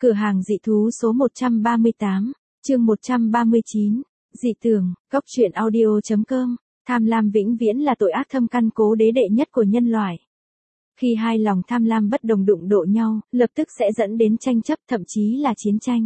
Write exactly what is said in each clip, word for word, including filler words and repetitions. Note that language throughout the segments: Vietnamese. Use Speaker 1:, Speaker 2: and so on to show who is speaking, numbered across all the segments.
Speaker 1: Cửa hàng dị thú số một trăm ba mươi tám, chương một trăm ba mươi chín, dị tưởng, góc truyện audio chấm com, tham lam vĩnh viễn là tội ác thâm căn cố đế đệ nhất của nhân loại. Khi hai lòng tham lam bất đồng đụng độ nhau, lập tức sẽ dẫn đến tranh chấp thậm chí là chiến tranh.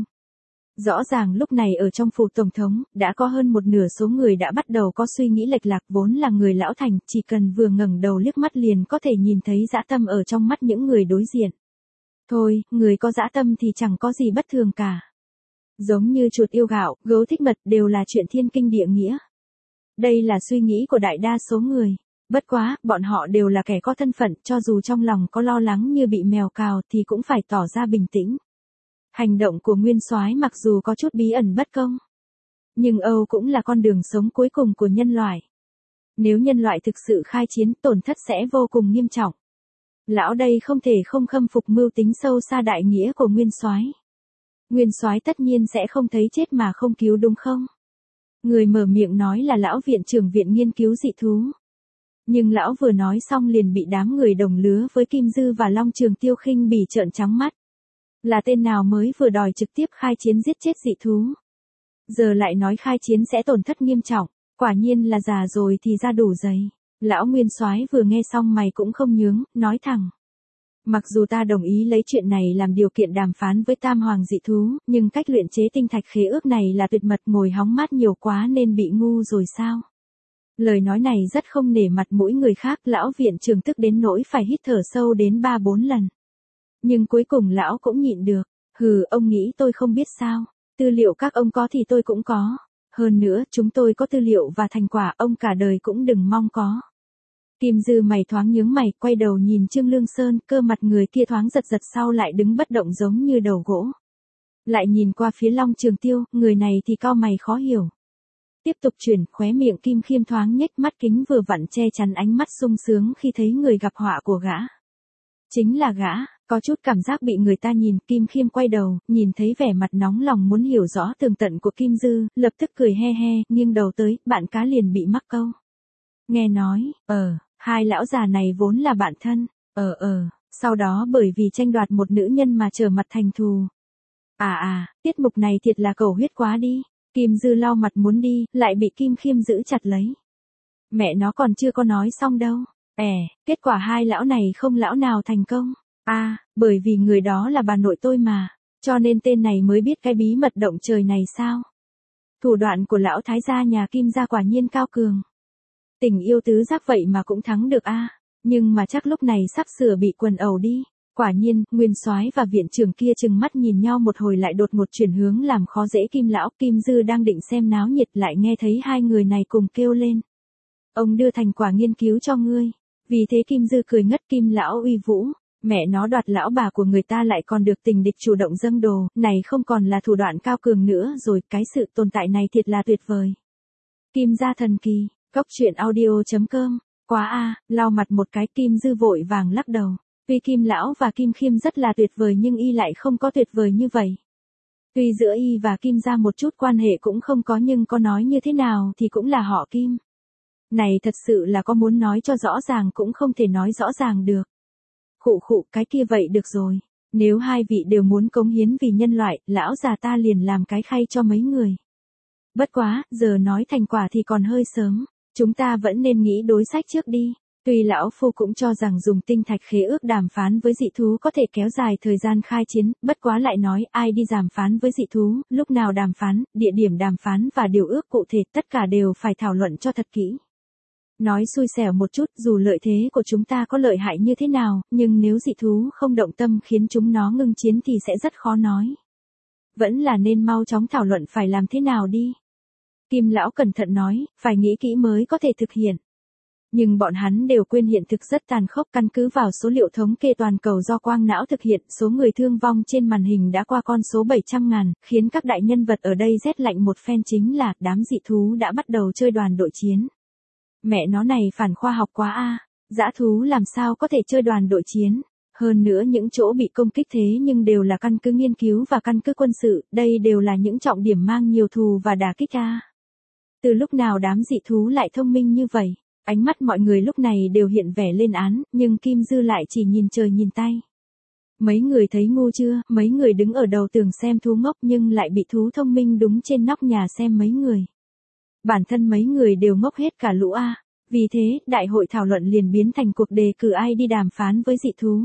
Speaker 1: Rõ ràng lúc này ở trong phủ tổng thống, đã có hơn một nửa số người đã bắt đầu có suy nghĩ lệch lạc vốn là người lão thành, chỉ cần vừa ngẩng đầu liếc mắt liền có thể nhìn thấy dã tâm ở trong mắt những người đối diện. Thôi, người có dã tâm thì chẳng có gì bất thường cả. Giống như chuột yêu gạo, gấu thích mật đều là chuyện thiên kinh địa nghĩa. Đây là suy nghĩ của đại đa số người. Bất quá, bọn họ đều là kẻ có thân phận, cho dù trong lòng có lo lắng như bị mèo cào thì cũng phải tỏ ra bình tĩnh. Hành động của Nguyên Soái mặc dù có chút bí ẩn bất công, nhưng Âu cũng là con đường sống cuối cùng của nhân loại. Nếu nhân loại thực sự khai chiến, tổn thất sẽ vô cùng nghiêm trọng. Lão đây không thể không khâm phục mưu tính sâu xa đại nghĩa của Nguyên Soái. Nguyên Soái tất nhiên sẽ không thấy chết mà không cứu đúng không? Người mở miệng nói là lão viện trưởng viện nghiên cứu dị thú. Nhưng lão vừa nói xong liền bị đám người đồng lứa với Kim Dư và Long Trường Tiêu khinh bỉ trợn trắng mắt. Là tên nào mới vừa đòi trực tiếp khai chiến giết chết dị thú. Giờ lại nói khai chiến sẽ tổn thất nghiêm trọng, quả nhiên là già rồi thì ra đủ giấy. Lão Nguyên Soái vừa nghe xong mày cũng không nhướng, nói thẳng. Mặc dù ta đồng ý lấy chuyện này làm điều kiện đàm phán với Tam Hoàng dị thú, nhưng cách luyện chế tinh thạch khế ước này là tuyệt mật, ngồi hóng mát nhiều quá nên bị ngu rồi sao? Lời nói này rất không nể mặt mũi người khác, lão viện trưởng tức đến nỗi phải hít thở sâu đến ba bốn lần. Nhưng cuối cùng lão cũng nhịn được. Hừ, ông nghĩ tôi không biết sao? Tư liệu các ông có thì tôi cũng có. Hơn nữa, chúng tôi có tư liệu và thành quả, ông cả đời cũng đừng mong có. Kim Dư mày thoáng nhướng mày, quay đầu nhìn Trương Lương Sơn, cơ mặt người kia thoáng giật giật sau lại đứng bất động giống như đầu gỗ. Lại nhìn qua phía Long Trường Tiêu, người này thì cau mày khó hiểu. Tiếp tục chuyển, khóe miệng Kim Khiêm thoáng nhếch, mắt kính vừa vặn che chắn ánh mắt sung sướng khi thấy người gặp họa của gã. Chính là gã. Có chút cảm giác bị người ta nhìn, Kim Khiêm quay đầu, nhìn thấy vẻ mặt nóng lòng muốn hiểu rõ tường tận của Kim Dư, lập tức cười he he, nghiêng đầu tới, bạn cá liền bị mắc câu. Nghe nói, ờ, hai lão già này vốn là bạn thân, ờ ờ, sau đó bởi vì tranh đoạt một nữ nhân mà trở mặt thành thù. À à, tiết mục này thiệt là cầu huyết quá đi, Kim Dư lau mặt muốn đi, lại bị Kim Khiêm giữ chặt lấy. Mẹ nó còn chưa có nói xong đâu, ẻ, kết quả hai lão này không lão nào thành công. À, bởi vì người đó là bà nội tôi mà, cho nên tên này mới biết cái bí mật động trời này sao. Thủ đoạn của lão thái gia nhà Kim gia quả nhiên cao cường. Tình yêu tứ giác vậy mà cũng thắng được a, à. Nhưng mà chắc lúc này sắp sửa bị quần ẩu đi. Quả nhiên, Nguyên Soái và viện trưởng kia chừng mắt nhìn nhau một hồi lại đột ngột chuyển hướng làm khó dễ Kim lão. Kim Dư đang định xem náo nhiệt lại nghe thấy hai người này cùng kêu lên. Ông đưa thành quả nghiên cứu cho ngươi. Vì thế Kim Dư cười ngất, Kim lão uy vũ. Mẹ nó đoạt lão bà của người ta lại còn được tình địch chủ động dâng đồ, này không còn là thủ đoạn cao cường nữa rồi, cái sự tồn tại này thiệt là tuyệt vời. Kim gia thần kỳ, góc truyện audio chấm com, quá a, à, lau mặt một cái, Kim Dư vội vàng lắc đầu. Tuy Kim lão và Kim Khiêm rất là tuyệt vời nhưng y lại không có tuyệt vời như vậy. Tuy giữa y và Kim gia một chút quan hệ cũng không có nhưng có nói như thế nào thì cũng là họ Kim. Này thật sự là có muốn nói cho rõ ràng cũng không thể nói rõ ràng được. Khụ khụ, cái kia vậy được rồi. Nếu hai vị đều muốn cống hiến vì nhân loại, lão già ta liền làm cái khay cho mấy người. Bất quá, giờ nói thành quả thì còn hơi sớm. Chúng ta vẫn nên nghĩ đối sách trước đi. Tuy lão phu cũng cho rằng dùng tinh thạch khế ước đàm phán với dị thú có thể kéo dài thời gian khai chiến, bất quá lại nói ai đi đàm phán với dị thú, lúc nào đàm phán, địa điểm đàm phán và điều ước cụ thể tất cả đều phải thảo luận cho thật kỹ. Nói xui xẻo một chút, dù lợi thế của chúng ta có lợi hại như thế nào, nhưng nếu dị thú không động tâm khiến chúng nó ngưng chiến thì sẽ rất khó nói. Vẫn là nên mau chóng thảo luận phải làm thế nào đi. Kim lão cẩn thận nói, phải nghĩ kỹ mới có thể thực hiện. Nhưng bọn hắn đều quên hiện thực rất tàn khốc, căn cứ vào số liệu thống kê toàn cầu do quang não thực hiện, số người thương vong trên màn hình đã qua con số bảy trăm ngàn, khiến các đại nhân vật ở đây rét lạnh một phen, chính là đám dị thú đã bắt đầu chơi đoàn đội chiến. Mẹ nó này phản khoa học quá a, à. Dã thú làm sao có thể chơi đoàn đội chiến, hơn nữa những chỗ bị công kích thế nhưng đều là căn cứ nghiên cứu và căn cứ quân sự, đây đều là những trọng điểm mang nhiều thù và đả kích a. À. Từ lúc nào đám dị thú lại thông minh như vậy? Ánh mắt mọi người lúc này đều hiện vẻ lên án, nhưng Kim Dư lại chỉ nhìn trời nhìn tay. Mấy người thấy ngu chưa, mấy người đứng ở đầu tường xem thú ngốc nhưng lại bị thú thông minh đúng trên nóc nhà xem mấy người. Bản thân mấy người đều ngốc hết cả lũ a. Vì thế, đại hội thảo luận liền biến thành cuộc đề cử ai đi đàm phán với dị thú.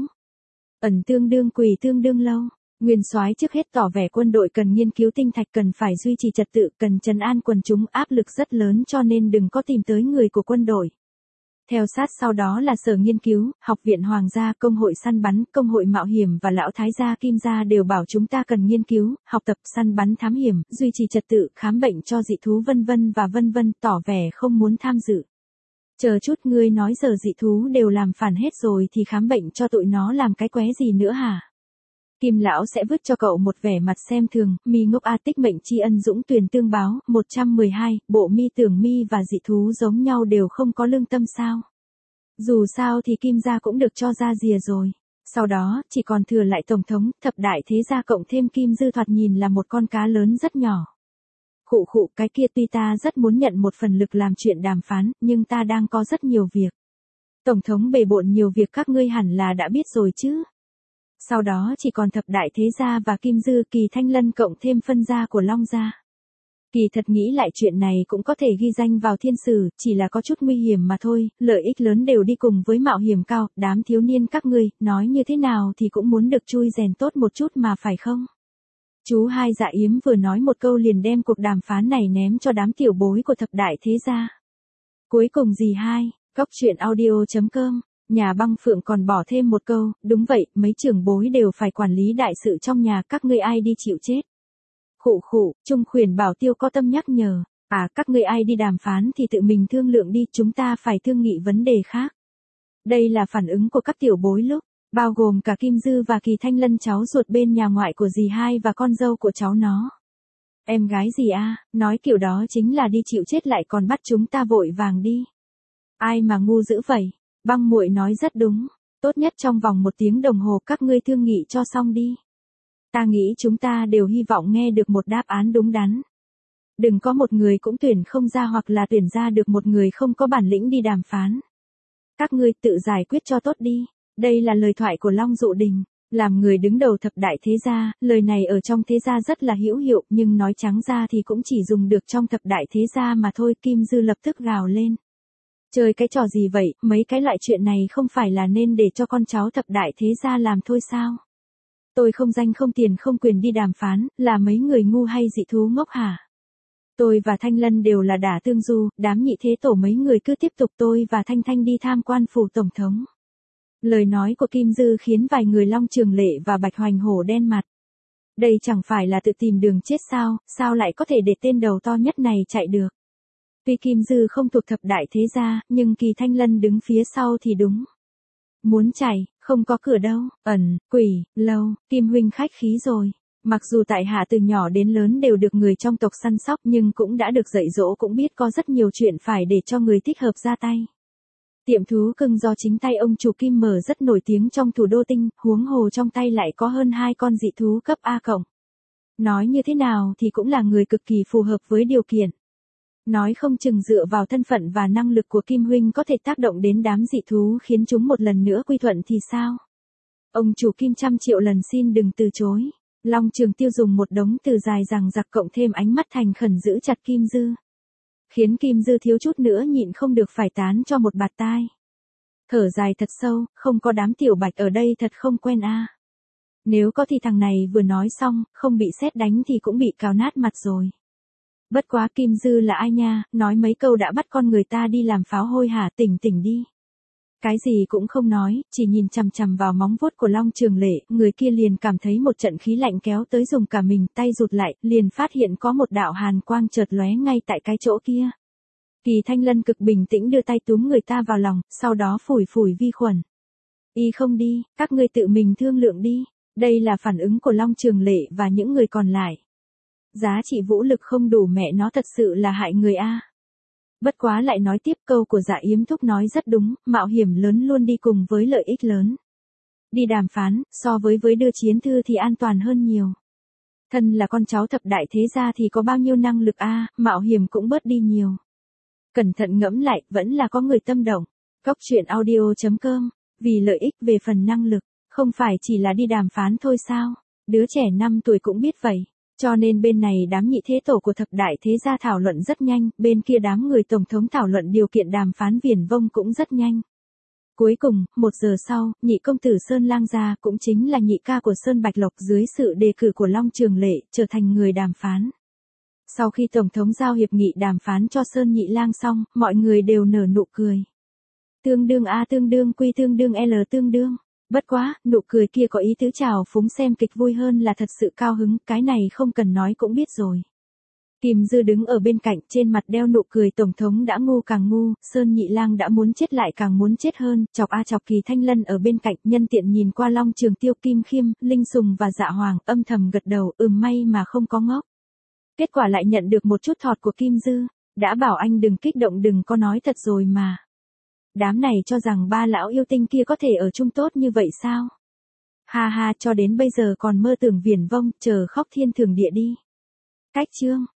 Speaker 1: Ẩn tương đương quỷ tương đương lâu. Nguyên soái trước hết tỏ vẻ quân đội cần nghiên cứu tinh thạch, cần phải duy trì trật tự, cần trấn an quần chúng, áp lực rất lớn cho nên đừng có tìm tới người của quân đội. Theo sát sau đó là sở nghiên cứu, học viện hoàng gia, công hội săn bắn, công hội mạo hiểm và lão thái gia Kim gia đều bảo chúng ta cần nghiên cứu, học tập, săn bắn thám hiểm, duy trì trật tự, khám bệnh cho dị thú vân vân và vân vân, tỏ vẻ không muốn tham dự. Chờ chút, ngươi nói giờ dị thú đều làm phản hết rồi thì khám bệnh cho tụi nó làm cái qué gì nữa hả? Kim lão sẽ vứt cho cậu một vẻ mặt xem thường, mi ngốc a, tích mệnh tri ân dũng tuyền tương báo, một trăm mười hai, bộ mi tưởng mi và dị thú giống nhau đều không có lương tâm sao? Dù sao thì Kim gia cũng được cho ra rìa rồi. Sau đó, chỉ còn thừa lại tổng thống, thập đại thế gia cộng thêm Kim Dư thoạt nhìn là một con cá lớn rất nhỏ. Khụ khụ, cái kia tuy ta rất muốn nhận một phần lực làm chuyện đàm phán, nhưng ta đang có rất nhiều việc. Tổng thống bề bộn nhiều việc các ngươi hẳn là đã biết rồi chứ. Sau đó chỉ còn thập đại thế gia và Kim Dư, Kỳ Thanh Lân cộng thêm phân gia của Long gia. Kỳ thật nghĩ lại chuyện này cũng có thể ghi danh vào thiên sử, chỉ là có chút nguy hiểm mà thôi, lợi ích lớn đều đi cùng với mạo hiểm cao, đám thiếu niên các ngươi, nói như thế nào thì cũng muốn được chui rèn tốt một chút mà phải không? Chú hai Dạ Yếm vừa nói một câu liền đem cuộc đàm phán này ném cho đám tiểu bối của thập đại thế gia. Cuối cùng dì hai, cóc truyện audio chấm com, nhà băng phượng còn bỏ thêm một câu, đúng vậy, mấy trưởng bối đều phải quản lý đại sự trong nhà, các ngươi ai đi chịu chết. Khụ khụ, Trung Khuyển Bảo Tiêu có tâm nhắc nhở, à các ngươi ai đi đàm phán thì tự mình thương lượng đi, chúng ta phải thương nghị vấn đề khác. Đây là phản ứng của các tiểu bối lúc, bao gồm cả Kim Dư và Kỳ Thanh Lân cháu ruột bên nhà ngoại của dì hai và con dâu của cháu nó. Em gái gì a, nói kiểu đó chính là đi chịu chết lại còn bắt chúng ta vội vàng đi. Ai mà ngu dữ vậy, băng muội nói rất đúng, tốt nhất trong vòng một tiếng đồng hồ các ngươi thương nghị cho xong đi. Ta nghĩ chúng ta đều hy vọng nghe được một đáp án đúng đắn. Đừng có một người cũng tuyển không ra hoặc là tuyển ra được một người không có bản lĩnh đi đàm phán. Các ngươi tự giải quyết cho tốt đi. Đây là lời thoại của Long Dụ Đình. Làm người đứng đầu thập đại thế gia, lời này ở trong thế gia rất là hữu hiệu nhưng nói trắng ra thì cũng chỉ dùng được trong thập đại thế gia mà thôi. Kim Dư lập tức gào lên. Chơi cái trò gì vậy, mấy cái loại chuyện này không phải là nên để cho con cháu thập đại thế gia làm thôi sao? Tôi không danh không tiền không quyền đi đàm phán, là mấy người ngu hay dị thú ngốc hả? Tôi và Thanh Lân đều là đả tương du, đám nhị thế tổ mấy người cứ tiếp tục tôi và Thanh Thanh đi tham quan phủ tổng thống. Lời nói của Kim Dư khiến vài người Long Trường Lệ và Bạch Hoành Hổ đen mặt. Đây chẳng phải là tự tìm đường chết sao, sao lại có thể để tên đầu to nhất này chạy được? Tuy Kim Dư không thuộc thập đại thế gia, nhưng Kỳ Thanh Lân đứng phía sau thì đúng. Muốn chạy, không có cửa đâu, ẩn, quỷ, lâu, Kim huynh khách khí rồi. Mặc dù tại hạ từ nhỏ đến lớn đều được người trong tộc săn sóc nhưng cũng đã được dạy dỗ cũng biết có rất nhiều chuyện phải để cho người thích hợp ra tay. Tiệm thú cưng do chính tay ông chủ Kim mở rất nổi tiếng trong thủ đô Tinh, huống hồ trong tay lại có hơn hai con dị thú cấp A cộng. Nói như thế nào thì cũng là người cực kỳ phù hợp với điều kiện. Nói không chừng dựa vào thân phận và năng lực của Kim huynh có thể tác động đến đám dị thú khiến chúng một lần nữa quy thuận thì sao? Ông chủ Kim trăm triệu lần xin đừng từ chối. Long Trường Tiêu dùng một đống từ dài rằng giặc cộng thêm ánh mắt thành khẩn giữ chặt Kim Dư. Khiến Kim Dư thiếu chút nữa nhịn không được phải tán cho một bạt tai. Thở dài thật sâu, không có đám tiểu bạch ở đây thật không quen a. Nếu có thì thằng này vừa nói xong, không bị sét đánh thì cũng bị cào nát mặt rồi. Bất quá Kim Dư là ai nha, nói mấy câu đã bắt con người ta đi làm pháo hôi hả, tỉnh tỉnh đi. Cái gì cũng không nói, chỉ nhìn chằm chằm vào móng vuốt của Long Trường Lệ, người kia liền cảm thấy một trận khí lạnh kéo tới dùng cả mình, tay rụt lại, liền phát hiện có một đạo hàn quang chợt lóe ngay tại cái chỗ kia. Kỳ Thanh Lân cực bình tĩnh đưa tay túm người ta vào lòng, sau đó phủi phủi vi khuẩn. Y không đi, các ngươi tự mình thương lượng đi. Đây là phản ứng của Long Trường Lệ và những người còn lại. Giá trị vũ lực không đủ mẹ nó thật sự là hại người a. Bất quá lại nói tiếp câu của Dạ Yếm thúc nói rất đúng, mạo hiểm lớn luôn đi cùng với lợi ích lớn. Đi đàm phán, so với với đưa chiến thư thì an toàn hơn nhiều. Thân là con cháu thập đại thế gia thì có bao nhiêu năng lực a, mạo hiểm cũng bớt đi nhiều. Cẩn thận ngẫm lại, vẫn là có người tâm động. Cóc truyện audio chấm com, vì lợi ích về phần năng lực, Không phải chỉ là đi đàm phán thôi sao? Đứa trẻ năm tuổi cũng biết vậy. Cho nên bên này đám nhị thế tổ của thập đại thế gia thảo luận rất nhanh, bên kia đám người tổng thống thảo luận điều kiện đàm phán viển vông cũng rất nhanh. Cuối cùng, một giờ sau, nhị công tử Sơn Lang gia cũng chính là nhị ca của Sơn Bạch Lộc dưới sự đề cử của Long Trường Lệ, trở thành người đàm phán. Sau khi Tổng thống giao hiệp nghị đàm phán cho Sơn Nhị Lang xong, mọi người đều nở nụ cười. Tương đương A tương đương Q tương đương L tương đương. Bất quá, nụ cười kia có ý tứ chào phúng xem kịch vui hơn là thật sự cao hứng, cái này không cần nói cũng biết rồi. Kim Dư đứng ở bên cạnh, trên mặt đeo nụ cười. Tổng thống đã ngu càng ngu, Sơn Nhị Lang đã muốn chết lại càng muốn chết hơn, chọc a chọc Kỳ Thanh Lân ở bên cạnh, nhân tiện nhìn qua Long Trường Tiêu, Kim Khiêm, Linh Sùng và Dạ Hoàng, âm thầm gật đầu, ừm may mà không có ngốc. Kết quả lại nhận được một chút thọt của Kim Dư, đã bảo anh đừng kích động đừng có nói thật rồi mà. Đám này cho rằng ba lão yêu tinh kia có thể ở chung tốt như vậy sao? Ha ha, cho đến bây giờ còn mơ tưởng viển vông, chờ khóc thiên thường địa đi. Cách chương